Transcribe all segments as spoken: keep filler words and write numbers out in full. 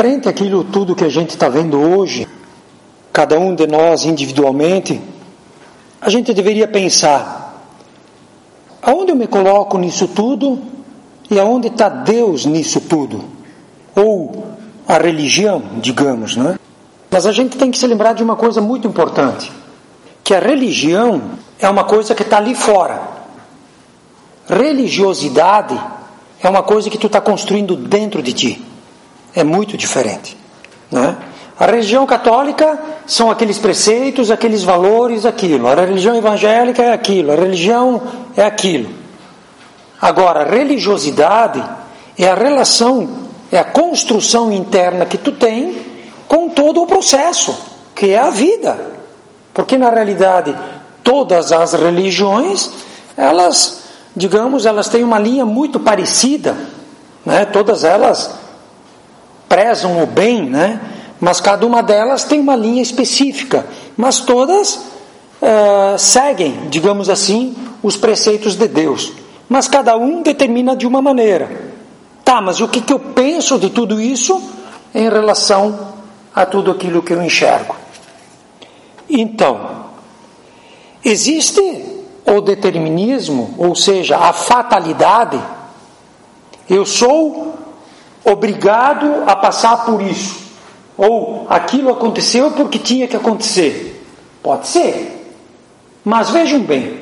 frente àquilo tudo que a gente está vendo hoje, cada um de nós individualmente, a gente deveria pensar: aonde eu me coloco nisso tudo e aonde está Deus nisso tudo? Ou a religião, digamos, né? Mas a gente tem que se lembrar de uma coisa muito importante, que a religião é uma coisa que está ali fora. Religiosidade é uma coisa que tu está construindo dentro de ti. É muito diferente, né? A religião católica são aqueles preceitos, aqueles valores, aquilo. A religião evangélica é aquilo. A religião é aquilo. Agora, a religiosidade é a relação, é a construção interna que tu tem com todo o processo, que é a vida. Porque, na realidade, todas as religiões, elas, digamos, elas têm uma linha muito parecida, né? Todas elas prezam o bem, né? Mas cada uma delas tem uma linha específica, mas todas uh, seguem, digamos assim, os preceitos de Deus, mas cada um determina de uma maneira. Tá, mas o que, que eu penso de tudo isso em relação a tudo aquilo que eu enxergo? Então, existe o determinismo, ou seja, a fatalidade. Eu sou obrigado a passar por isso, ou aquilo aconteceu porque tinha que acontecer. Pode ser, mas vejam bem,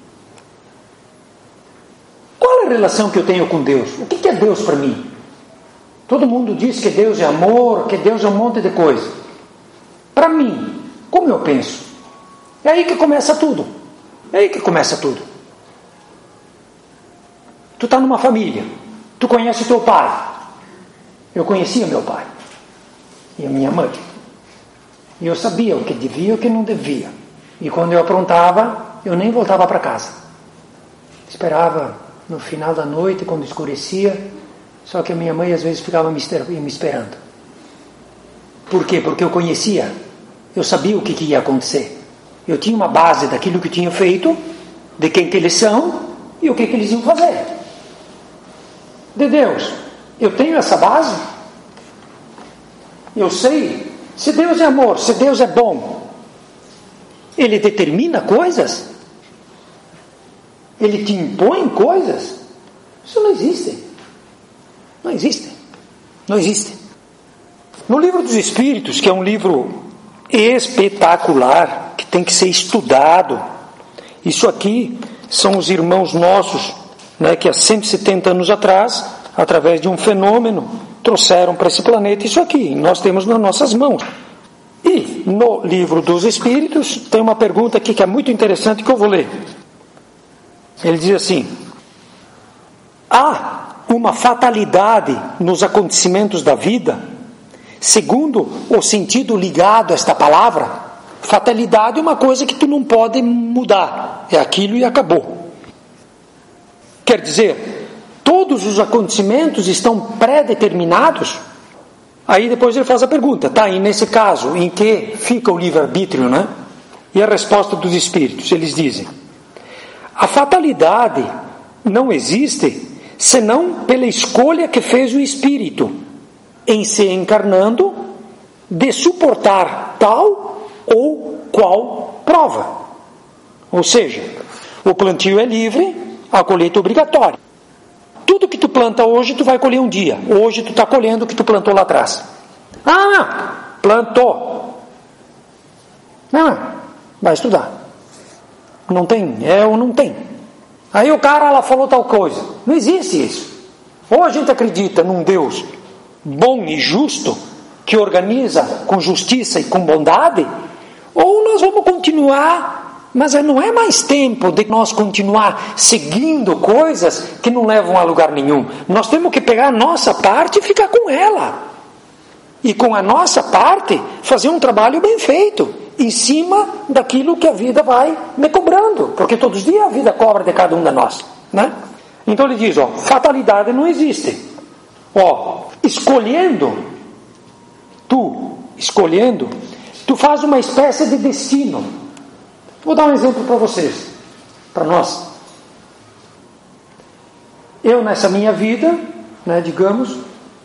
qual é a relação que eu tenho com Deus? O que é Deus para mim? Todo mundo diz que Deus é amor, que Deus é um monte de coisa. Para mim, como eu penso? É aí que começa tudo. É aí que começa tudo. Tu está numa família, tu conhece teu pai. Eu conhecia meu pai e a minha mãe. E eu sabia o que devia e o que não devia. E quando eu aprontava, eu nem voltava para casa. Esperava no final da noite, quando escurecia, só que a minha mãe às vezes ficava me esperando. Por quê? Porque eu conhecia, eu sabia o que, que ia acontecer. Eu tinha uma base daquilo que tinha feito, de quem que eles são e o que, que eles iam fazer. De Deus, eu tenho essa base. Eu sei, se Deus é amor, se Deus é bom, Ele determina coisas? Ele te impõe coisas? Isso não existe. Não existe. Não existe. No Livro dos Espíritos, que é um livro espetacular, que tem que ser estudado, isso aqui são os irmãos nossos, né, que há cento e setenta anos atrás, através de um fenômeno, trouxeram para esse planeta isso aqui. Nós temos nas nossas mãos. E no Livro dos Espíritos tem uma pergunta aqui que é muito interessante, que eu vou ler. Ele diz assim: há uma fatalidade nos acontecimentos da vida, segundo o sentido ligado a esta palavra? Fatalidade é uma coisa que tu não pode mudar, é aquilo e acabou. Quer dizer, todos os acontecimentos estão pré-determinados? Aí depois ele faz a pergunta, tá, e nesse caso, em que fica o livre-arbítrio, né? E a resposta dos espíritos, eles dizem: a fatalidade não existe senão pela escolha que fez o espírito em se encarnando de suportar tal ou qual prova. Ou seja, o plantio é livre, a colheita é obrigatória. Tudo que tu planta hoje, tu vai colher um dia. Hoje tu está colhendo o que tu plantou lá atrás. Ah, plantou. Não, vai estudar. Não tem, é ou não tem. Aí o cara lá falou tal coisa. Não existe isso. Ou a gente acredita num Deus bom e justo, que organiza com justiça e com bondade, ou nós vamos continuar, mas não é mais tempo de nós continuar seguindo coisas que não levam a lugar nenhum. Nós temos que pegar a nossa parte e ficar com ela. E com a nossa parte, fazer um trabalho bem feito, em cima daquilo que a vida vai me cobrando, porque todos os dias a vida cobra de cada um de nós, né? Então ele diz, ó, fatalidade não existe. Ó, escolhendo, tu, escolhendo, tu faz uma espécie de destino. Vou dar um exemplo para vocês, para nós. Eu nessa minha vida, né, digamos,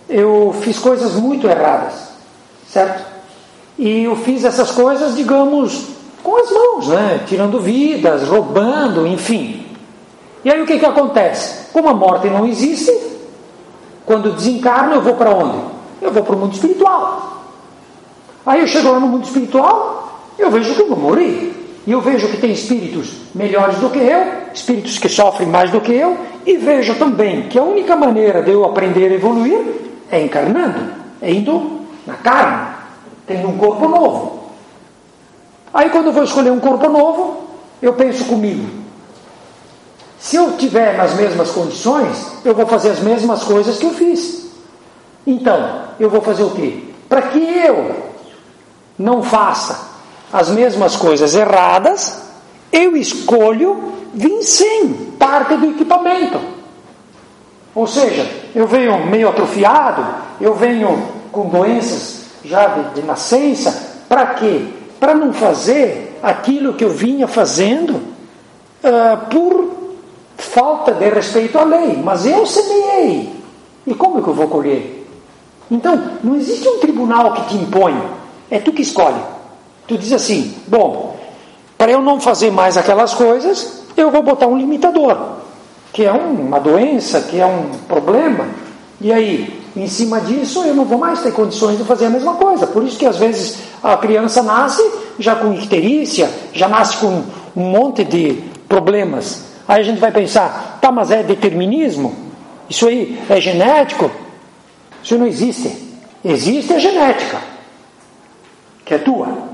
eu fiz coisas muito erradas, certo? E eu fiz essas coisas, digamos, com as mãos, né? Tirando vidas, roubando, enfim. E aí o que que acontece? Como a morte não existe, quando desencarno eu vou para onde? Eu vou para o mundo espiritual. Aí eu chego lá no mundo espiritual, eu vejo que eu vou morrer. E eu vejo que tem espíritos melhores do que eu, espíritos que sofrem mais do que eu, e vejo também que a única maneira de eu aprender a evoluir é encarnando, é indo na carne, tendo um corpo novo. Aí quando eu vou escolher um corpo novo, eu penso comigo, se eu tiver nas mesmas condições, eu vou fazer as mesmas coisas que eu fiz. Então, eu vou fazer o quê? Para que eu não faça as mesmas coisas erradas, eu escolho vir sem parte do equipamento. Ou seja, eu venho meio atrofiado, eu venho com doenças já de, de nascença, para quê? Para não fazer aquilo que eu vinha fazendo uh, por falta de respeito à lei. Mas eu semeei, e como é que eu vou colher? Então, não existe um tribunal que te impõe, é tu que escolhe. Tu diz assim, bom, para eu não fazer mais aquelas coisas, eu vou botar um limitador, que é um, uma doença, que é um problema, e aí, em cima disso, eu não vou mais ter condições de fazer a mesma coisa. Por isso que às vezes a criança nasce já com icterícia, já nasce com um monte de problemas. Aí a gente vai pensar, tá, mas é determinismo? Isso aí é genético? Isso não existe. Existe a genética, que é tua.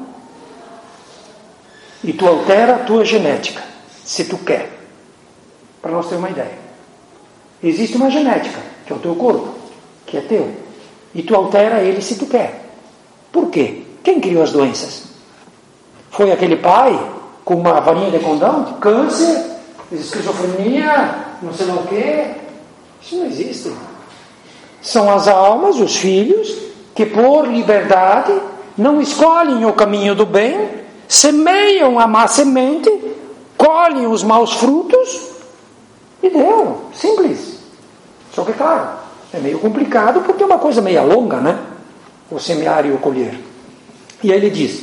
E tu altera a tua genética, se tu quer. Para nós ter uma ideia. Existe uma genética, que é o teu corpo, que é teu. E tu altera ele se tu quer. Por quê? Quem criou as doenças? Foi aquele pai com uma varinha de condão? Câncer, esquizofrenia, não sei lá o quê. Isso não existe. São as almas, os filhos, que por liberdade não escolhem o caminho do bem, semeiam a má semente, colhem os maus frutos e deu. Simples. Só que, claro, é meio complicado porque é uma coisa meio longa, né? O semear e o colher. E aí ele diz,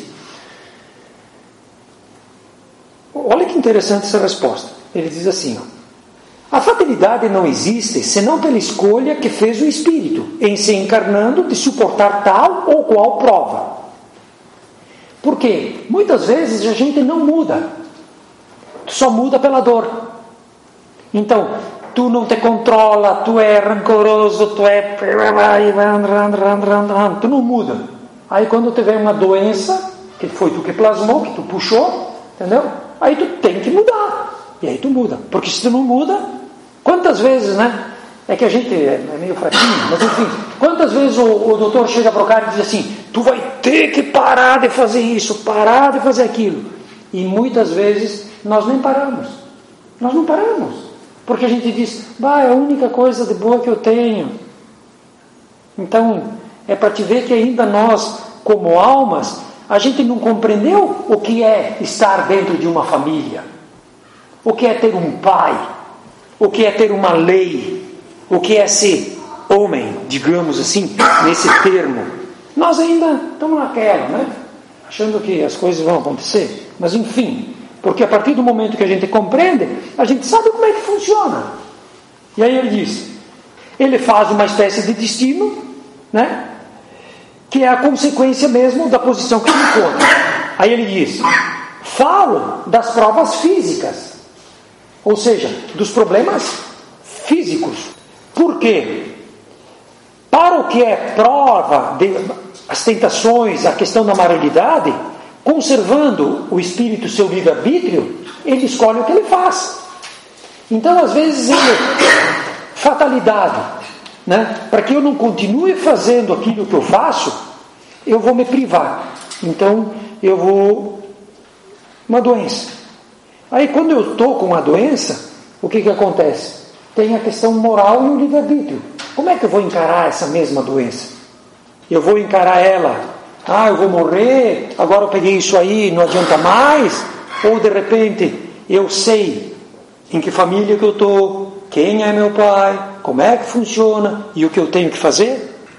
olha que interessante essa resposta. Ele diz assim, ó, a fatalidade não existe senão pela escolha que fez o espírito em se encarnando de suportar tal ou qual prova. Porque muitas vezes a gente não muda, tu só muda pela dor. Então, tu não te controla, tu é rancoroso, tu é... tu não muda. Aí quando te vem uma doença, que foi tu que plasmou, que tu puxou, entendeu? Aí tu tem que mudar. E aí tu muda. Porque se tu não muda, quantas vezes, né? É que a gente é meio fraquinho, mas enfim, quantas vezes o, o doutor chega para o cara e diz assim, tu vai ter que parar de fazer isso, parar de fazer aquilo. E muitas vezes nós nem paramos. Nós não paramos. Porque a gente diz, bah, é a única coisa de boa que eu tenho. Então, é para te ver que ainda nós, como almas, a gente não compreendeu o que é estar dentro de uma família. O que é ter um pai. O que é ter uma lei. O que é ser homem, digamos assim, nesse termo. Nós ainda estamos naquela, né? Achando que as coisas vão acontecer. Mas enfim, porque a partir do momento que a gente compreende, a gente sabe como é que funciona. E aí ele diz, ele faz uma espécie de destino, né? Que é a consequência mesmo da posição que ele encontra. Aí ele diz, falo das provas físicas, ou seja, dos problemas físicos. Por quê? Para o que é prova de as tentações, a questão da moralidade, conservando o espírito seu livre-arbítrio, ele escolhe o que ele faz. Então, às vezes, ele, fatalidade, né? Para que eu não continue fazendo aquilo que eu faço, eu vou me privar. Então, eu vou... uma doença. Aí, quando eu estou com uma doença, o que que acontece? Tem a questão moral e o livre-arbítrio. Como é que eu vou encarar essa mesma doença? Eu vou encarar ela, ah, eu vou morrer, agora eu peguei isso aí, não adianta mais? Ou de repente, eu sei em que família que eu estou, quem é meu pai, como é que funciona e o que eu tenho que fazer?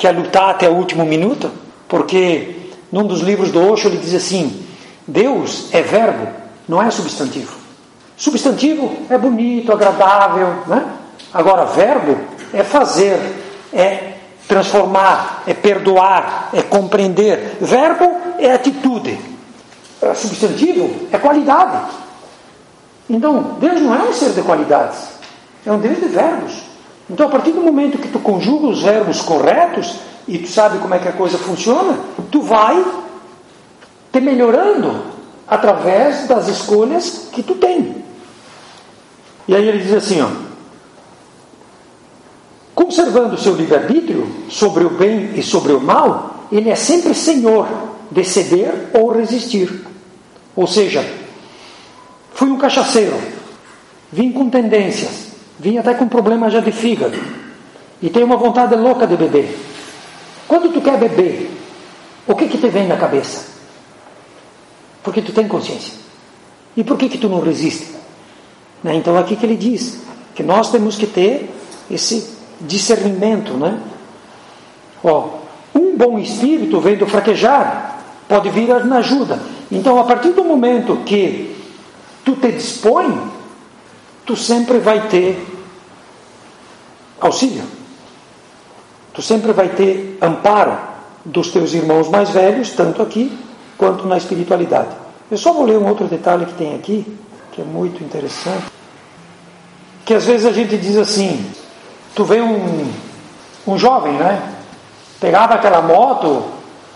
quer lutar até o último minuto? Porque num dos livros do Osho ele diz assim: Deus é verbo, não é substantivo. Substantivo é bonito, agradável, né? Agora verbo é fazer, é transformar, é perdoar, é compreender. Verbo é atitude. Substantivo é qualidade. Então Deus não é um ser de qualidades, é um Deus de verbos. Então, a partir do momento que tu conjuga os verbos corretos e tu sabe como é que a coisa funciona, tu vai te melhorando através das escolhas que tu tem. E aí ele diz assim, ó: conservando o seu livre-arbítrio sobre o bem e sobre o mal, ele é sempre senhor de ceder ou resistir. Ou seja, fui um cachaceiro, vim com tendências, vim até com problema já de fígado, e tenho uma vontade louca de beber. Quando tu quer beber, o que que te vem na cabeça? Porque tu tem consciência. E por que que tu não resiste? Né? Então aqui que ele diz que nós temos que ter esse discernimento, né? Ó, um bom espírito vendo fraquejar pode vir na ajuda. Então, a partir do momento que tu te dispõe, tu sempre vai ter auxílio. Tu sempre vai ter amparo dos teus irmãos mais velhos, tanto aqui quanto na espiritualidade. Eu só vou ler um outro detalhe que tem aqui, que é muito interessante. Que às vezes a gente diz assim, tu vê um, um jovem, né? Pegava aquela moto,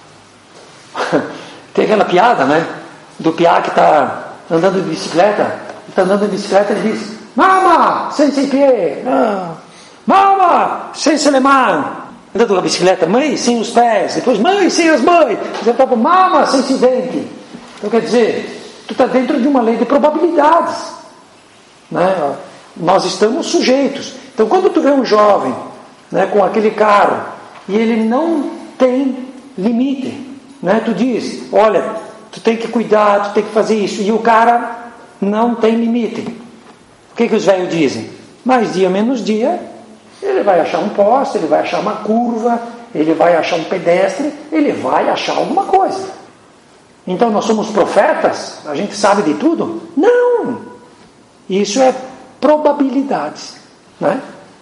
tem aquela piada, né? Do piá que está andando de bicicleta, está andando de bicicleta e diz: Mama, sem pé, mama, sem selemã. Andando com a bicicleta, mãe, sem os pés, depois mãe, sem as mães, depois mama, sem se dente. Então quer dizer, tu está dentro de uma lei de probabilidades, né? Nós estamos sujeitos. Então quando tu vê um jovem, né, com aquele carro e ele não tem limite, né, tu diz, olha, tu tem que cuidar, tu tem que fazer isso, e o cara não tem limite. O que que os velhos dizem? Mais dia menos dia, ele vai achar um poste, ele vai achar uma curva, ele vai achar um pedestre, ele vai achar alguma coisa. Então nós somos profetas? A gente sabe de tudo? Não! Isso é probabilidades, né?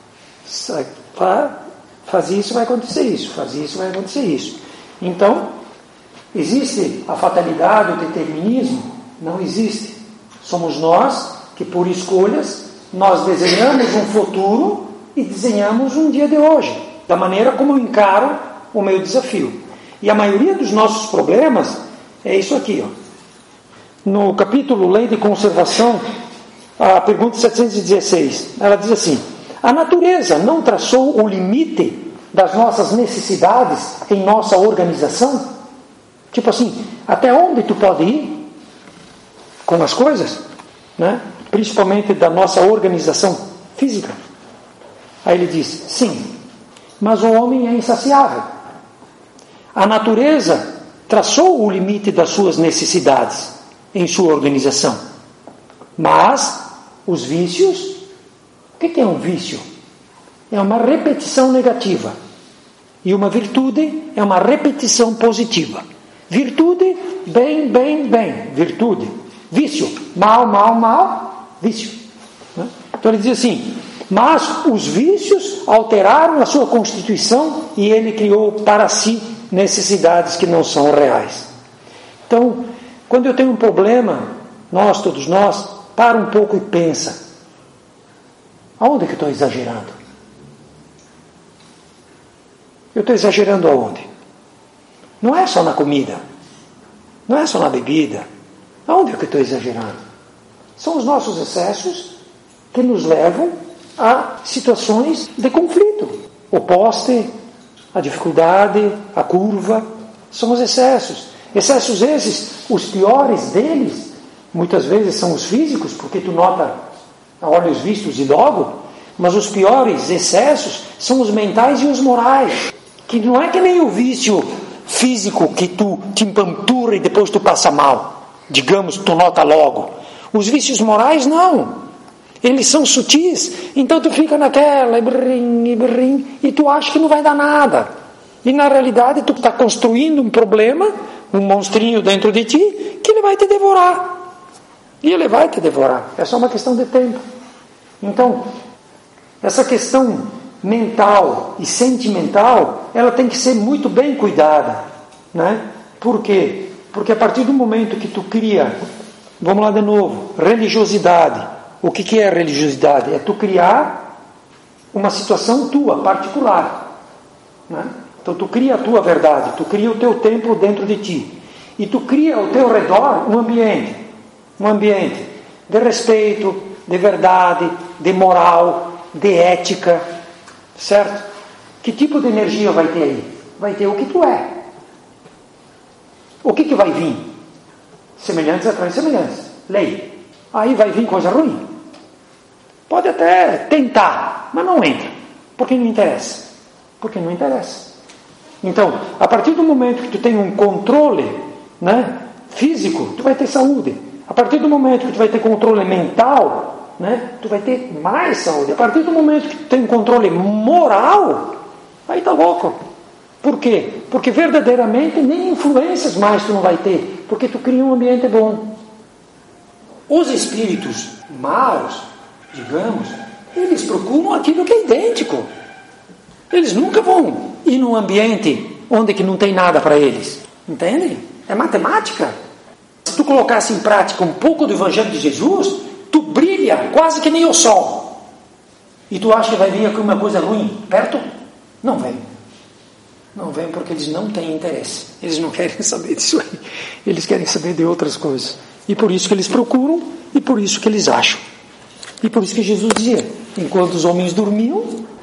Faz isso, vai acontecer isso, faz isso, vai acontecer isso. Então, existe a fatalidade, o determinismo? Não existe. Somos nós que, por escolhas, nós desenhamos um futuro e desenhamos um dia de hoje, da maneira como eu encaro o meu desafio. E a maioria dos nossos problemas é isso aqui, ó. No capítulo Lei de Conservação, a pergunta setecentos e dezesseis, ela diz assim: a natureza não traçou o limite das nossas necessidades em nossa organização? Tipo assim, até onde tu pode ir com as coisas, né? Principalmente da nossa organização física. Aí ele diz, sim, mas o homem é insaciável. A natureza traçou o limite das suas necessidades em sua organização. Mas os vícios, o que é um vício? É uma repetição negativa. E uma virtude é uma repetição positiva. Virtude, bem, bem, bem. Virtude. Vício, mal, mal, mal. Vício. Então ele diz assim, mas os vícios alteraram a sua constituição e ele criou para si necessidades que não são reais. Então, quando eu tenho um problema, nós, todos nós, para um pouco e pensa, aonde que eu estou exagerando? Eu estou exagerando aonde? Não é só na comida, não é só na bebida. Aonde é que eu estou exagerando? São os nossos excessos que nos levam a situações de conflito. O poste, a dificuldade, a curva, são os excessos. Excessos esses, os piores deles, muitas vezes são os físicos, porque tu nota a olhos vistos e logo, mas os piores excessos são os mentais e os morais, que não é que nem o vício físico que tu te empamtura e depois tu passa mal, digamos, tu nota logo. Os vícios morais não, eles são sutis, então tu fica naquela, e brim, e brim, e tu acha que não vai dar nada. E na realidade tu está construindo um problema, um monstrinho dentro de ti, que ele vai te devorar. E ele vai te devorar. É só uma questão de tempo. Então, essa questão mental e sentimental, ela tem que ser muito bem cuidada, né? Por quê? Porque a partir do momento que tu cria, vamos lá de novo, religiosidade. O que, que é religiosidade? É tu criar uma situação tua, particular, né? Então tu cria a tua verdade, tu cria o teu templo dentro de ti. E tu cria ao teu redor um ambiente, um ambiente de respeito, de verdade, de moral, de ética, certo? Que tipo de energia vai ter aí? Vai ter o que tu é. O que, que vai vir? Semelhantes atraem semelhantes. Lei. Aí vai vir coisa ruim? Pode até tentar, mas não entra. Porque não interessa. Porque não interessa. Então, a partir do momento que tu tem um controle, né, físico, tu vai ter saúde. A partir do momento que tu vai ter controle mental, né, tu vai ter mais saúde. A partir do momento que tu tem um controle moral, aí tá louco. Por quê? Porque verdadeiramente nem influências mais tu não vai ter, porque tu cria um ambiente bom. Os espíritos maus, digamos, eles procuram aquilo que é idêntico. Eles nunca vão ir num ambiente onde que não tem nada para eles. Entende? É matemática. Se tu colocasse em prática um pouco do Evangelho de Jesus, tu brilha quase que nem o sol. E tu acha que vai vir aqui uma coisa ruim perto? Não vem. Não vem porque eles não têm interesse. Eles não querem saber disso aí. Eles querem saber de outras coisas. E por isso que eles procuram, e por isso que eles acham. E por isso que Jesus dizia, enquanto os homens dormiam,